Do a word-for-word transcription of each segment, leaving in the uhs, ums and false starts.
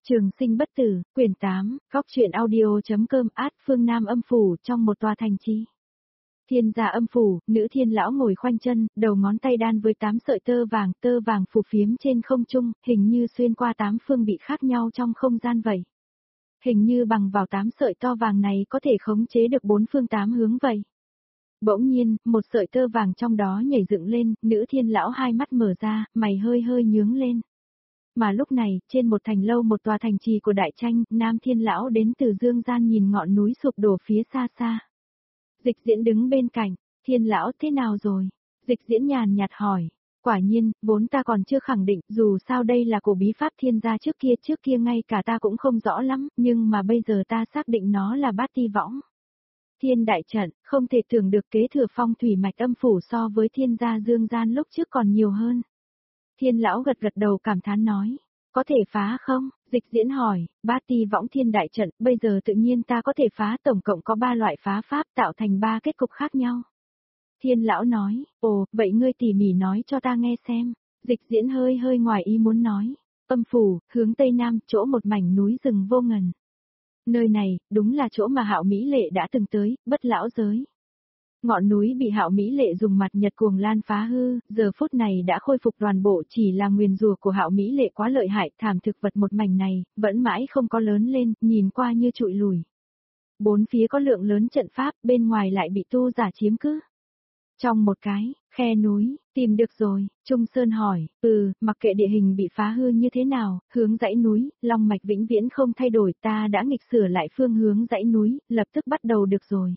Trường sinh bất tử, quyển tám, góc truyện audio.com át phương Nam âm phủ trong một tòa thành trì. Thiên gia âm phủ, nữ thiên lão ngồi khoanh chân, đầu ngón tay đan với tám sợi tơ vàng, tơ vàng phù phiếm trên không trung, hình như xuyên qua tám phương bị khác nhau trong không gian vậy. Hình như bằng vào tám sợi to vàng này có thể khống chế được bốn phương tám hướng vậy. Bỗng nhiên, một sợi tơ vàng trong đó nhảy dựng lên, nữ thiên lão hai mắt mở ra, mày hơi hơi nhướng lên. Mà lúc này, trên một thành lâu một tòa thành trì của đại tranh, nam thiên lão đến từ dương gian nhìn ngọn núi sụp đổ phía xa xa. Dịch diễn đứng bên cạnh, thiên lão thế nào rồi? Dịch diễn nhàn nhạt hỏi. Quả nhiên, vốn ta còn chưa khẳng định, dù sao đây là cổ bí pháp thiên gia trước kia trước kia ngay cả ta cũng không rõ lắm, nhưng mà bây giờ ta xác định nó là bát ti võng. Thiên đại trận, không thể tưởng được kế thừa phong thủy mạch âm phủ so với thiên gia dương gian lúc trước còn nhiều hơn. Thiên lão gật gật đầu cảm thán nói, có thể phá không? Dịch diễn hỏi, bát ti võng thiên đại trận, bây giờ tự nhiên ta có thể phá, tổng cộng có ba loại phá pháp tạo thành ba kết cục khác nhau. Thiên lão nói, ồ, vậy ngươi tỉ mỉ nói cho ta nghe xem. Dịch diễn hơi hơi ngoài ý muốn nói, âm phủ, hướng tây nam, chỗ một mảnh núi rừng vô ngần. Nơi này, đúng là chỗ mà Hạo Mỹ Lệ đã từng tới, bất lão giới. Ngọn núi bị Hạo Mỹ Lệ dùng mặt nhật cuồng lan phá hư, giờ phút này đã khôi phục toàn bộ, chỉ là nguyền rủa của Hạo Mỹ Lệ quá lợi hại, thảm thực vật một mảnh này, vẫn mãi không có lớn lên, nhìn qua như trụi lùi. Bốn phía có lượng lớn trận pháp, bên ngoài lại bị tu giả chiếm cứ. Trong một cái, khe núi, tìm được rồi, Trung Sơn hỏi, ừ, mặc kệ địa hình bị phá hư như thế nào, hướng dãy núi, long mạch vĩnh viễn không thay đổi, ta đã nghịch sửa lại phương hướng dãy núi, lập tức bắt đầu được rồi.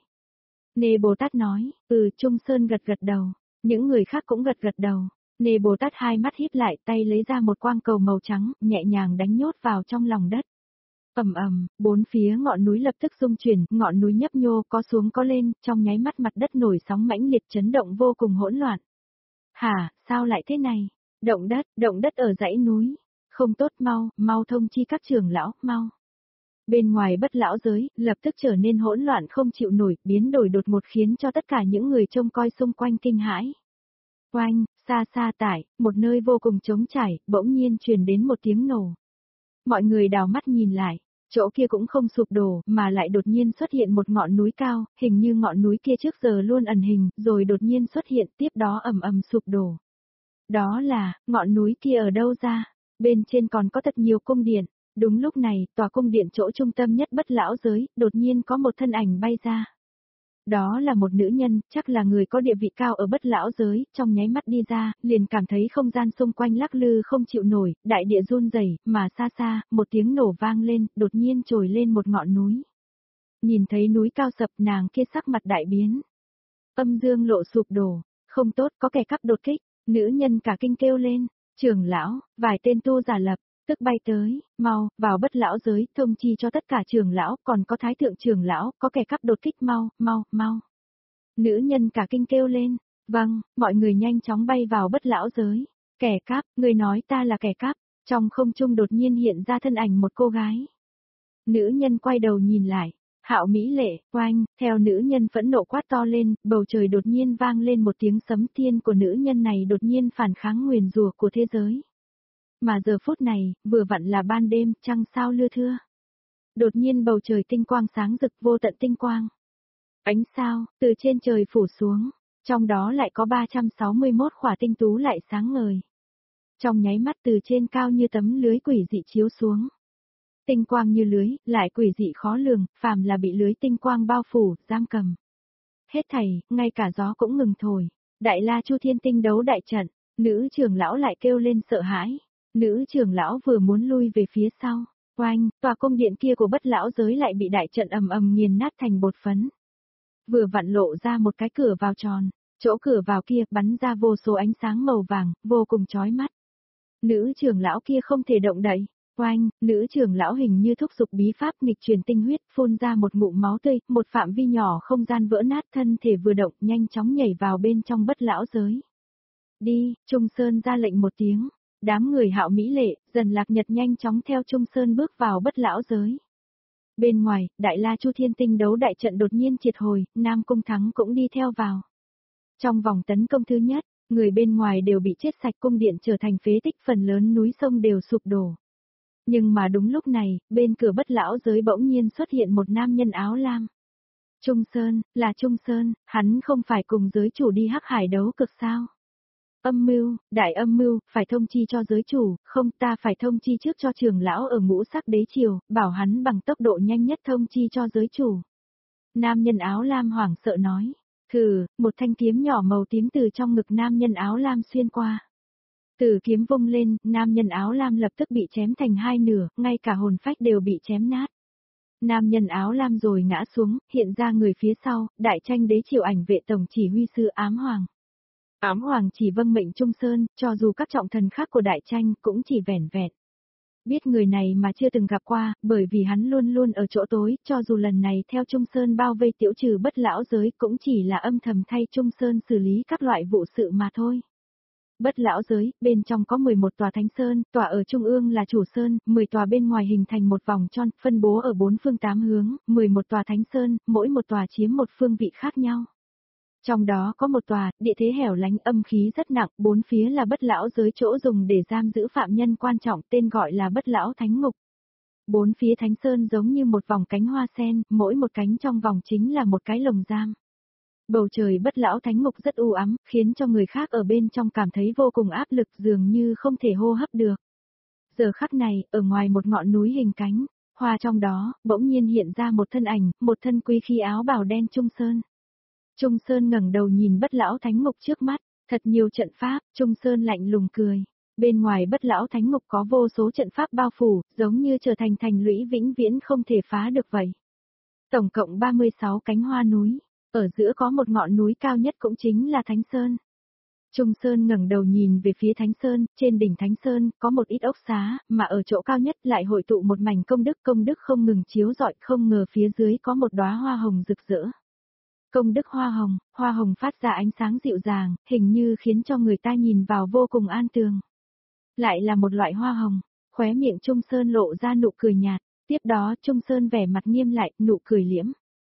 Nê Bồ Tát nói, ừ, Trung Sơn gật gật đầu, những người khác cũng gật gật đầu. Nê Bồ Tát hai mắt híp lại, tay lấy ra một quang cầu màu trắng, nhẹ nhàng đánh nhốt vào trong lòng đất. Ầm ầm, bốn phía ngọn núi lập tức rung chuyển, ngọn núi nhấp nhô có xuống có lên, trong nháy mắt mặt đất nổi sóng mãnh liệt chấn động vô cùng hỗn loạn. Hả, sao lại thế này? Động đất, động đất ở dãy núi. Không tốt, mau, mau thông chi các trưởng lão, mau. Bên ngoài bất lão giới, lập tức trở nên hỗn loạn không chịu nổi, biến đổi đột ngột khiến cho tất cả những người trông coi xung quanh kinh hãi. Oanh, xa xa tại, một nơi vô cùng trống trải, bỗng nhiên truyền đến một tiếng nổ. Mọi người đào mắt nhìn lại, chỗ kia cũng không sụp đổ, mà lại đột nhiên xuất hiện một ngọn núi cao, hình như ngọn núi kia trước giờ luôn ẩn hình, rồi đột nhiên xuất hiện, tiếp đó ầm ầm sụp đổ. Đó là, ngọn núi kia ở đâu ra? Bên trên còn có thật nhiều cung điện. Đúng lúc này, tòa cung điện chỗ trung tâm nhất bất lão giới, đột nhiên có một thân ảnh bay ra. Đó là một nữ nhân, chắc là người có địa vị cao ở bất lão giới, trong nháy mắt đi ra, liền cảm thấy không gian xung quanh lắc lư không chịu nổi, đại địa run rẩy, mà xa xa, một tiếng nổ vang lên, đột nhiên trồi lên một ngọn núi. Nhìn thấy núi cao sập, nàng kia sắc mặt đại biến. Âm dương lộ sụp đổ, không tốt, có kẻ cắp đột kích, nữ nhân cả kinh kêu lên, trưởng lão, vài tên tu giả lập. Tức bay tới, mau, vào bất lão giới, thông chi cho tất cả trưởng lão, còn có thái thượng trưởng lão, có kẻ cắp đột kích, mau, mau, mau. Nữ nhân cả kinh kêu lên, vâng, mọi người nhanh chóng bay vào bất lão giới. Kẻ cắp, người nói ta là kẻ cắp, trong không trung đột nhiên hiện ra thân ảnh một cô gái. Nữ nhân quay đầu nhìn lại, Hạo Mỹ Lệ, oanh, theo nữ nhân phẫn nộ quát to lên, bầu trời đột nhiên vang lên một tiếng sấm, thiên của nữ nhân này đột nhiên phản kháng nguyền rủa của thế giới. Mà giờ phút này, vừa vặn là ban đêm, trăng sao lưa thưa. Đột nhiên bầu trời tinh quang sáng rực, vô tận tinh quang. Ánh sao, từ trên trời phủ xuống, trong đó lại có ba trăm sáu mươi mốt khỏa tinh tú lại sáng ngời. Trong nháy mắt từ trên cao như tấm lưới quỷ dị chiếu xuống. Tinh quang như lưới, lại quỷ dị khó lường, phàm là bị lưới tinh quang bao phủ, giam cầm. Hết thảy, ngay cả gió cũng ngừng thổi. Đại La Chu Thiên Tinh đấu đại trận, nữ trưởng lão lại kêu lên sợ hãi. Nữ trưởng lão vừa muốn lui về phía sau, oanh, tòa cung điện kia của bất lão giới lại bị đại trận ầm ầm nghiền nát thành bột phấn. Vừa vặn lộ ra một cái cửa vào tròn, chỗ cửa vào kia bắn ra vô số ánh sáng màu vàng, vô cùng chói mắt. Nữ trưởng lão kia không thể động đậy, oanh, nữ trưởng lão hình như thúc giục bí pháp nghịch truyền tinh huyết, phun ra một ngụm máu tươi, một phạm vi nhỏ không gian vỡ nát, thân thể vừa động, nhanh chóng nhảy vào bên trong bất lão giới. Đi, Trung Sơn ra lệnh một tiếng. Đám người Hạo Mỹ Lệ, dần lạc nhật nhanh chóng theo Trung Sơn bước vào bất lão giới. Bên ngoài, Đại La Chu Thiên Tinh đấu đại trận đột nhiên triệt hồi, Nam Cung Thắng cũng đi theo vào. Trong vòng tấn công thứ nhất, người bên ngoài đều bị chết sạch, cung điện trở thành phế tích, phần lớn núi sông đều sụp đổ. Nhưng mà đúng lúc này, bên cửa Bất lão giới bỗng nhiên xuất hiện một nam nhân áo lam. Trung Sơn, là Trung Sơn, hắn không phải cùng giới chủ đi Hắc Hải đấu cực sao? Âm mưu, đại âm mưu, phải thông chi cho giới chủ, không ta phải thông chi trước cho trưởng lão ở ngũ sắc đế triều, bảo hắn bằng tốc độ nhanh nhất thông chi cho giới chủ. Nam nhân áo lam hoảng sợ nói. Thử, một thanh kiếm nhỏ màu tím từ trong ngực nam nhân áo lam xuyên qua. Từ kiếm vung lên, nam nhân áo lam lập tức bị chém thành hai nửa, ngay cả hồn phách đều bị chém nát. Nam nhân áo lam rồi ngã xuống, hiện ra người phía sau, đại tranh đế triều ảnh vệ tổng chỉ huy sư Ám Hoàng. Ám Hoàng chỉ vâng mệnh Trung Sơn, cho dù các trọng thần khác của đại tranh cũng chỉ vẻn vẹn. Biết người này mà chưa từng gặp qua, bởi vì hắn luôn luôn ở chỗ tối, cho dù lần này theo Trung Sơn bao vây tiểu trừ Bất lão giới cũng chỉ là âm thầm thay Trung Sơn xử lý các loại vụ sự mà thôi. Bất lão giới, bên trong có mười một tòa thánh sơn, tòa ở trung ương là chủ sơn, mười tòa bên ngoài hình thành một vòng tròn, phân bố ở bốn phương tám hướng, mười một tòa thánh sơn, mỗi một tòa chiếm một phương vị khác nhau. Trong đó có một tòa, địa thế hẻo lánh âm khí rất nặng, bốn phía là bất lão giới chỗ dùng để giam giữ phạm nhân quan trọng tên gọi là bất lão thánh ngục. Bốn phía thánh sơn giống như một vòng cánh hoa sen, mỗi một cánh trong vòng chính là một cái lồng giam. Bầu trời bất lão thánh ngục rất u ám, khiến cho người khác ở bên trong cảm thấy vô cùng áp lực dường như không thể hô hấp được. Giờ khắc này, ở ngoài một ngọn núi hình cánh, hoa trong đó, bỗng nhiên hiện ra một thân ảnh, một thân quý khí áo bào đen Trung Sơn. Trung Sơn ngẩng đầu nhìn bất lão thánh ngục trước mắt, thật nhiều trận pháp, Trung Sơn lạnh lùng cười. Bên ngoài bất lão thánh ngục có vô số trận pháp bao phủ, giống như trở thành thành lũy vĩnh viễn không thể phá được vậy. Tổng cộng ba mươi sáu cánh hoa núi, ở giữa có một ngọn núi cao nhất cũng chính là Thánh Sơn. Trung Sơn ngẩng đầu nhìn về phía Thánh Sơn, trên đỉnh Thánh Sơn có một ít ốc xá, mà ở chỗ cao nhất lại hội tụ một mảnh công đức, công đức không ngừng chiếu rọi, không ngờ phía dưới có một đóa hoa hồng rực rỡ. Công đức hoa hồng, hoa hồng phát ra ánh sáng dịu dàng, hình như khiến cho người ta nhìn vào vô cùng an tường. Lại là một loại hoa hồng, khóe miệng Trung Sơn lộ ra nụ cười nhạt, tiếp đó Trung Sơn vẻ mặt nghiêm lại, nụ cười liễm.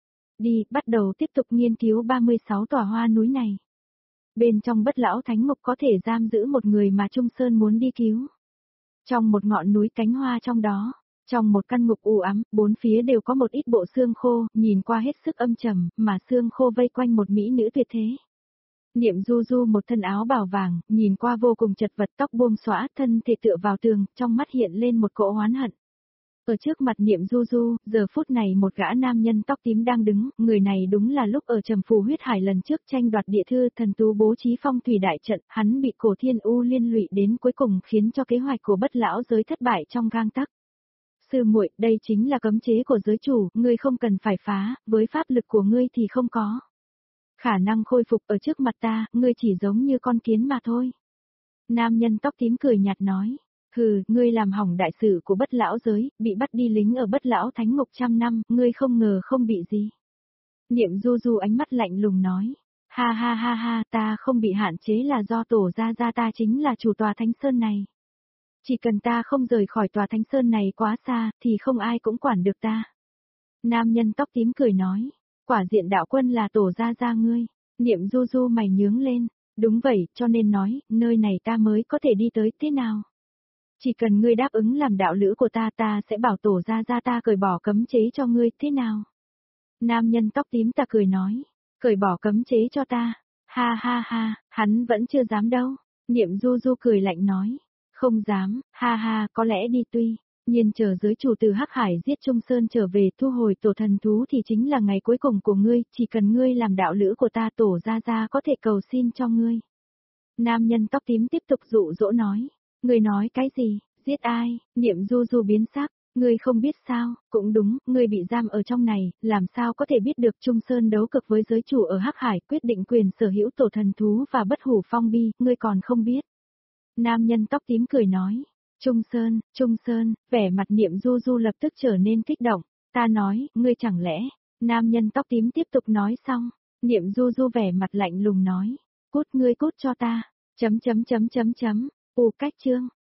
Đi, bắt đầu tiếp tục nghiên cứu ba mươi sáu tòa hoa núi này. Bên trong bất lão thánh ngục có thể giam giữ một người mà Trung Sơn muốn đi cứu. Trong một ngọn núi cánh hoa trong đó, trong một căn ngục u ám, bốn phía đều có một ít bộ xương khô, nhìn qua hết sức âm trầm, mà xương khô vây quanh một mỹ nữ tuyệt thế. Niệm Du Du một thân áo bào vàng, nhìn qua vô cùng chật vật, tóc buông xõa, thân thể tựa vào tường, trong mắt hiện lên một cỗ oán hận. Ở trước mặt Niệm Du Du, giờ phút này một gã nam nhân tóc tím đang đứng, người này đúng là lúc ở Trầm Phù Huyết Hải lần trước tranh đoạt địa thư thần tú bố trí phong thủy đại trận, hắn bị Cổ Thiên U liên lụy đến cuối cùng khiến cho kế hoạch của bất lão giới thất bại trong gang tắc. Sư muội, đây chính là cấm chế của giới chủ, ngươi không cần phải phá, với pháp lực của ngươi thì không có khả năng khôi phục ở trước mặt ta, ngươi chỉ giống như con kiến mà thôi. Nam nhân tóc tím cười nhạt nói. Hừ, ngươi làm hỏng đại sự của bất lão giới, bị bắt đi lính ở bất lão thánh ngục trăm năm, ngươi không ngờ không bị gì. Niệm Du Du ánh mắt lạnh lùng nói. Ha ha ha ha, ta không bị hạn chế là do tổ gia gia ta chính là chủ tòa thánh sơn này. Chỉ cần ta không rời khỏi tòa thánh sơn này quá xa, thì không ai cũng quản được ta. Nam nhân tóc tím cười nói. Quả diện đạo quân là tổ gia gia ngươi. Niệm Du Du mày nhướng lên. Đúng vậy, cho nên nói, nơi này ta mới có thể đi tới thế nào. Chỉ cần ngươi đáp ứng làm đạo lữ của ta, ta sẽ bảo tổ gia gia ta cởi bỏ cấm chế cho ngươi, thế nào? Nam nhân tóc tím ta cười nói, cởi bỏ cấm chế cho ta. Ha ha ha, hắn vẫn chưa dám đâu. Niệm Du Du cười lạnh nói, không dám, ha ha, có lẽ đi tuy nhiên chờ giới chủ từ Hắc Hải giết Trung Sơn trở về thu hồi tổ thần thú thì chính là ngày cuối cùng của ngươi, chỉ cần ngươi làm đạo lữ của ta, tổ gia gia có thể cầu xin cho ngươi. Nam nhân tóc tím tiếp tục dụ dỗ nói. Ngươi nói cái gì, giết ai? Niệm Du Du biến sắc, ngươi không biết sao, cũng đúng, ngươi bị giam ở trong này, làm sao có thể biết được Trung Sơn đấu cực với giới chủ ở Hắc Hải quyết định quyền sở hữu tổ thần thú và bất hủ phong bi, ngươi còn không biết. Nam nhân tóc tím cười nói, Trung Sơn, Trung Sơn, vẻ mặt Niệm Du Du lập tức trở nên kích động, ta nói, ngươi chẳng lẽ, nam nhân tóc tím tiếp tục nói xong, Niệm Du Du vẻ mặt lạnh lùng nói, cút ngươi cút cho ta, chấm chấm chấm chấm chấm. U cách chương